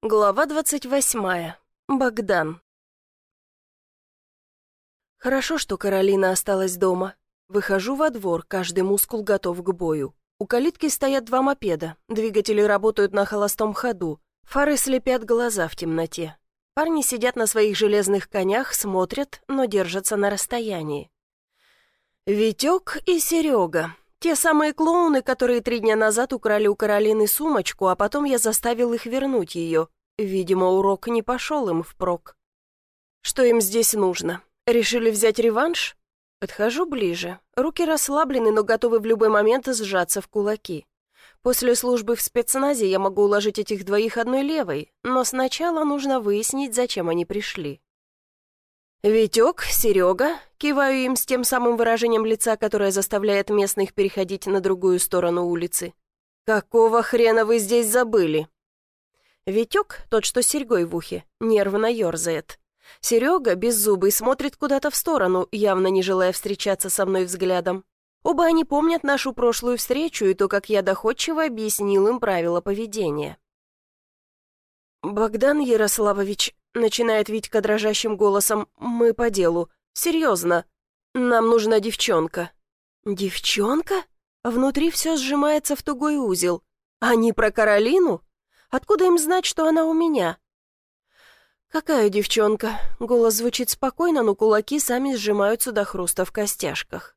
Глава 28. Богдан. Хорошо, что Каролина осталась дома. Выхожу во двор, каждый мускул готов к бою. У калитки стоят два мопеда, двигатели работают на холостом ходу, фары слепят глаза в темноте. Парни сидят на своих железных конях, смотрят, но держатся на расстоянии. Витек и Серега. Те самые клоуны, которые 3 дня назад украли у Каролины сумочку, а потом я заставил их вернуть ее. Видимо, урок не пошел им впрок. Что им здесь нужно? Решили взять реванш? Подхожу ближе. Руки расслаблены, но готовы в любой момент сжаться в кулаки. После службы в спецназе я могу уложить этих двоих одной левой, но сначала нужно выяснить, зачем они пришли. Витек, Серега, киваю им с тем самым выражением лица, которое заставляет местных переходить на другую сторону улицы. «Какого хрена вы здесь забыли?» Витек, тот, что с серьгой в ухе, нервно ерзает. Серега, беззубый, смотрит куда-то в сторону, явно не желая встречаться со мной взглядом. Оба они помнят нашу прошлую встречу и то, как я доходчиво объяснил им правила поведения. «Богдан Ярославович», — начинает Витька дрожащим голосом, — «мы по делу. Серьезно. Нам нужна девчонка». «Девчонка?» Внутри все сжимается в тугой узел. «Они про Каролину? Откуда им знать, что она у меня?» «Какая девчонка?» Голос звучит спокойно, но кулаки сами сжимаются до хруста в костяшках.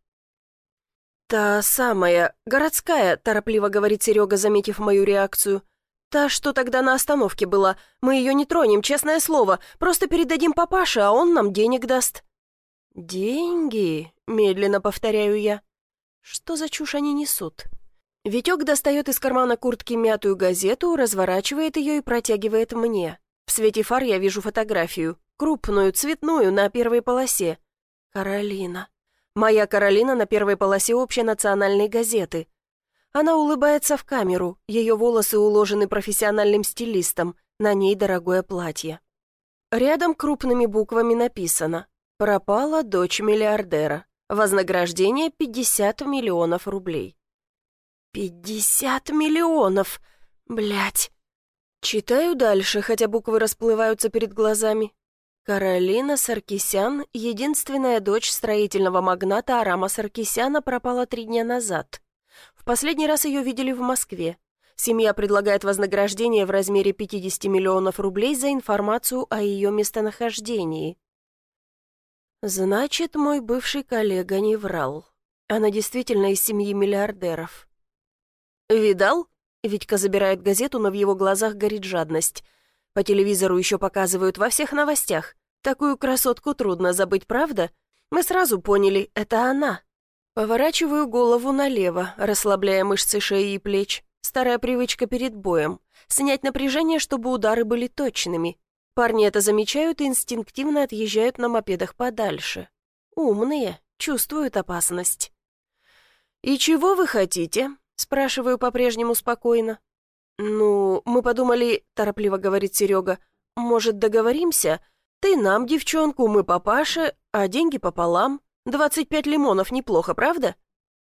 «Та самая, городская», — торопливо говорит Серега, заметив мою реакцию. «Та, что тогда на остановке была. Мы ее не тронем, честное слово. Просто передадим папаше, а он нам денег даст». «Деньги?» — медленно повторяю я. «Что за чушь они несут?» Витек достает из кармана куртки мятую газету, разворачивает ее и протягивает мне. В свете фар я вижу фотографию. Крупную, цветную, на первой полосе. Каролина. Моя Каролина на первой полосе общенациональной газеты. Она улыбается в камеру, ее волосы уложены профессиональным стилистом, на ней дорогое платье. Рядом крупными буквами написано: «Пропала дочь миллиардера. Вознаграждение 50 миллионов рублей». 50 миллионов! Блять! Читаю дальше, хотя буквы расплываются перед глазами. Каролина Саркисян, единственная дочь строительного магната Арама Саркисяна, пропала 3 дня назад. В последний раз ее видели в Москве. Семья предлагает вознаграждение в размере 50 миллионов рублей за информацию о ее местонахождении. Значит, мой бывший коллега не врал. Она действительно из семьи миллиардеров. «Видал?» Витька забирает газету, но в его глазах горит жадность. По телевизору еще показывают во всех новостях. Такую красотку трудно забыть, правда? Мы сразу поняли, это она. Поворачиваю голову налево, расслабляя мышцы шеи и плеч. Старая привычка перед боем. Снять напряжение, чтобы удары были точными. Парни это замечают и инстинктивно отъезжают на мопедах подальше. Умные, чувствуют опасность. «И чего вы хотите?» Спрашиваю по-прежнему спокойно. «Ну, мы подумали», — торопливо говорит Серега, — «может, договоримся? Ты нам девчонку, мы папаше, а деньги пополам. 25 лимонов неплохо, правда?»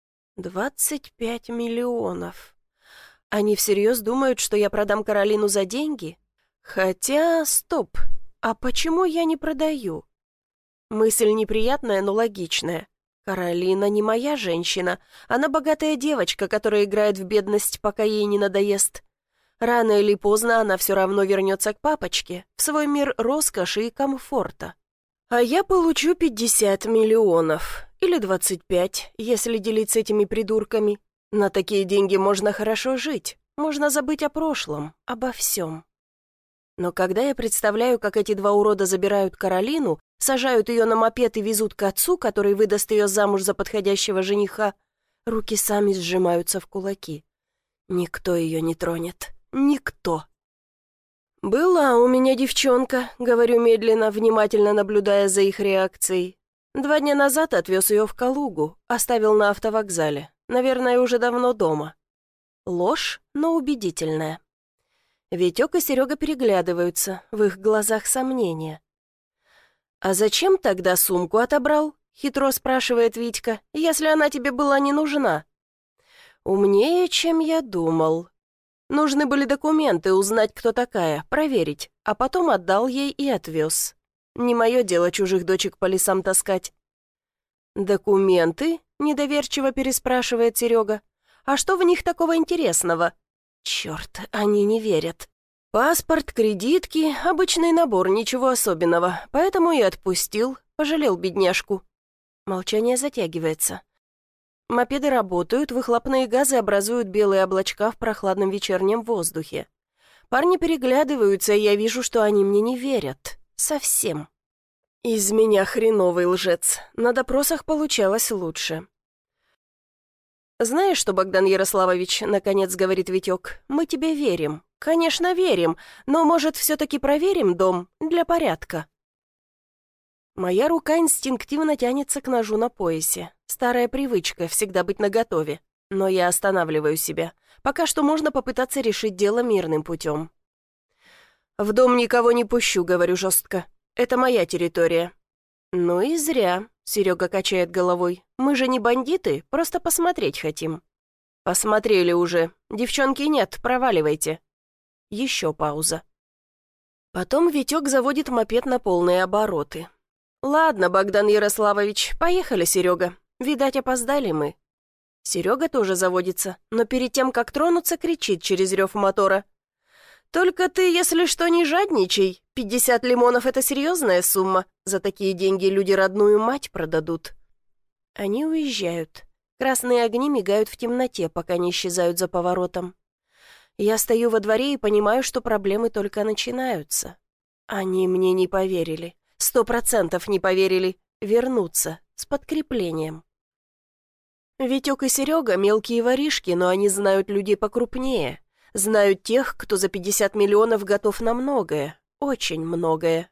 25 миллионов. Они всерьез думают, что я продам Каролину за деньги? Хотя, стоп, а почему я не продаю? Мысль неприятная, но логичная. Каролина не моя женщина. Она богатая девочка, которая играет в бедность, пока ей не надоест. Рано или поздно она все равно вернется к папочке, в свой мир роскоши и комфорта. А я получу 50 миллионов. Или 25, если делить с этими придурками. На такие деньги можно хорошо жить. Можно забыть о прошлом, обо всем. Но когда я представляю, как эти два урода забирают Каролину, сажают ее на мопед и везут к отцу, который выдаст ее замуж за подходящего жениха, руки сами сжимаются в кулаки. Никто ее не тронет. Никто. «Была у меня девчонка», — говорю медленно, внимательно наблюдая за их реакцией. 2 дня назад отвез ее в Калугу, оставил на автовокзале. Наверное, уже давно дома. Ложь, но убедительная. Витек и Серега переглядываются, в их глазах сомнения. «А зачем тогда сумку отобрал?» — хитро спрашивает Витька, «если она тебе была не нужна». «Умнее, чем я думал». Нужны были документы, узнать, кто такая, проверить, а потом отдал ей и отвез. Не мое дело чужих дочек по лесам таскать». «Документы?» — недоверчиво переспрашивает Серега. «А что в них такого интересного?» «Черт, они не верят. Паспорт, кредитки, обычный набор, ничего особенного, поэтому и отпустил, пожалел бедняжку». Молчание затягивается. Мопеды работают, выхлопные газы образуют белые облачка в прохладном вечернем воздухе. Парни переглядываются, и я вижу, что они мне не верят. Совсем. Из меня хреновый лжец. На допросах получалось лучше. «Знаешь что, Богдан Ярославович, — наконец говорит Витек, — мы тебе верим. Конечно, верим, но, может, все-таки проверим дом для порядка?» Моя рука инстинктивно тянется к ножу на поясе. Старая привычка всегда быть наготове. Но я останавливаю себя. Пока что можно попытаться решить дело мирным путем. «В дом никого не пущу», — говорю жестко. «Это моя территория». «Ну и зря», — Серега качает головой. «Мы же не бандиты, просто посмотреть хотим». «Посмотрели уже. Девчонки нет, проваливайте». Еще пауза. Потом Витек заводит мопед на полные обороты. «Ладно, Богдан Ярославович, поехали, Серега. Видать, опоздали мы». Серега тоже заводится, но перед тем, как тронуться, кричит через рев мотора. «Только ты, если что, не жадничай. 50 лимонов — это серьезная сумма. За такие деньги люди родную мать продадут». Они уезжают. Красные огни мигают в темноте, пока не исчезают за поворотом. Я стою во дворе и понимаю, что проблемы только начинаются. Они мне не поверили. 100% не поверили. Вернуться с подкреплением. Витек и Серега — мелкие воришки, но они знают людей покрупнее. Знают тех, кто за 50 миллионов готов на многое. Очень многое.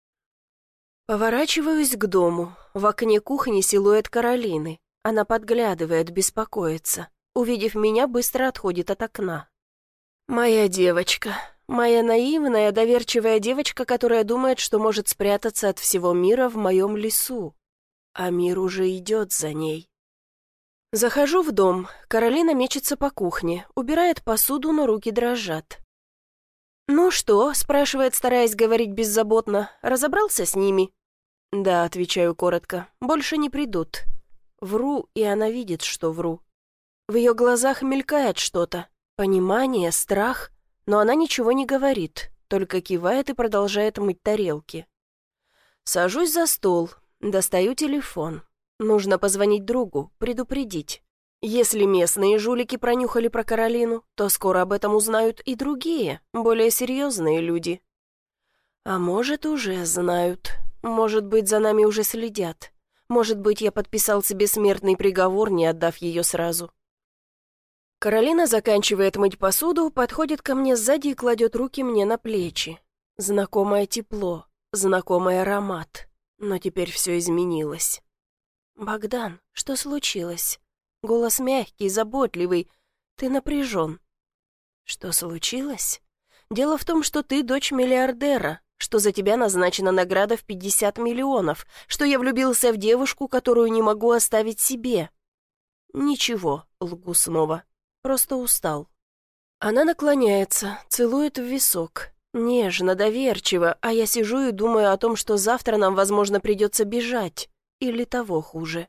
Поворачиваюсь к дому. В окне кухни силуэт Каролины. Она подглядывает, беспокоится. Увидев меня, быстро отходит от окна. Моя девочка. Моя наивная, доверчивая девочка, которая думает, что может спрятаться от всего мира в моем лесу. А мир уже идет за ней. Захожу в дом. Каролина мечется по кухне, убирает посуду, но руки дрожат. «Ну что?» — спрашивает, стараясь говорить беззаботно. «Разобрался с ними?» «Да», — отвечаю коротко. «Больше не придут». Вру, и она видит, что вру. В ее глазах мелькает что-то. Понимание, страх. Но она ничего не говорит, только кивает и продолжает мыть тарелки. Сажусь за стол, достаю телефон. Нужно позвонить другу, предупредить. Если местные жулики пронюхали про Каролину, то скоро об этом узнают и другие, более серьезные люди. А может, уже знают. Может быть, за нами уже следят. Может быть, я подписал себе смертный приговор, не отдав ее сразу. Каролина заканчивает мыть посуду, подходит ко мне сзади и кладет руки мне на плечи. Знакомое тепло, знакомый аромат. Но теперь все изменилось. «Богдан, что случилось?» Голос мягкий, заботливый. «Ты напряжен». «Что случилось?» «Дело в том, что ты дочь миллиардера, что за тебя назначена награда в 50 миллионов, что я влюбился в девушку, которую не могу оставить себе». «Ничего», — лгу снова. Просто устал. Она наклоняется, целует в висок. Нежно, доверчиво, а я сижу и думаю о том, что завтра нам, возможно, придется бежать. Или того хуже.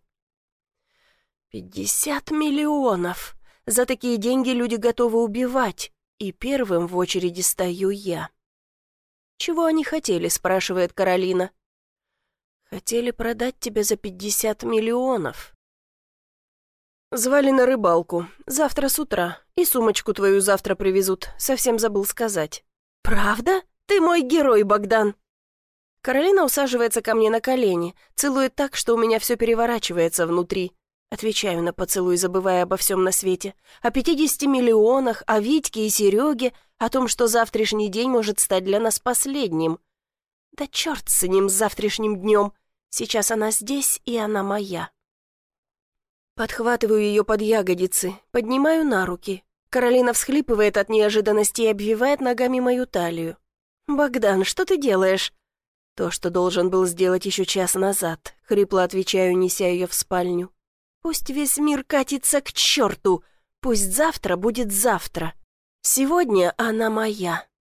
50 миллионов! За такие деньги люди готовы убивать. И первым в очереди стою я. «Чего они хотели?» — спрашивает Каролина. «Хотели продать тебя за 50 миллионов». «Звали на рыбалку. Завтра с утра. И сумочку твою завтра привезут. Совсем забыл сказать». «Правда? Ты мой герой, Богдан!» Каролина усаживается ко мне на колени, целует так, что у меня все переворачивается внутри. Отвечаю на поцелуй, забывая обо всем на свете. О 50 миллионах, о Витьке и Сереге, о том, что завтрашний день может стать для нас последним. Да черт с ним, с завтрашним днем. Сейчас она здесь, и она моя. Подхватываю ее под ягодицы, поднимаю на руки. Каролина всхлипывает от неожиданности и обвивает ногами мою талию. «Богдан, что ты делаешь?» «То, что должен был сделать еще час назад», — хрипло отвечаю, неся ее в спальню. «Пусть весь мир катится к черту, пусть завтра будет завтра. Сегодня она моя.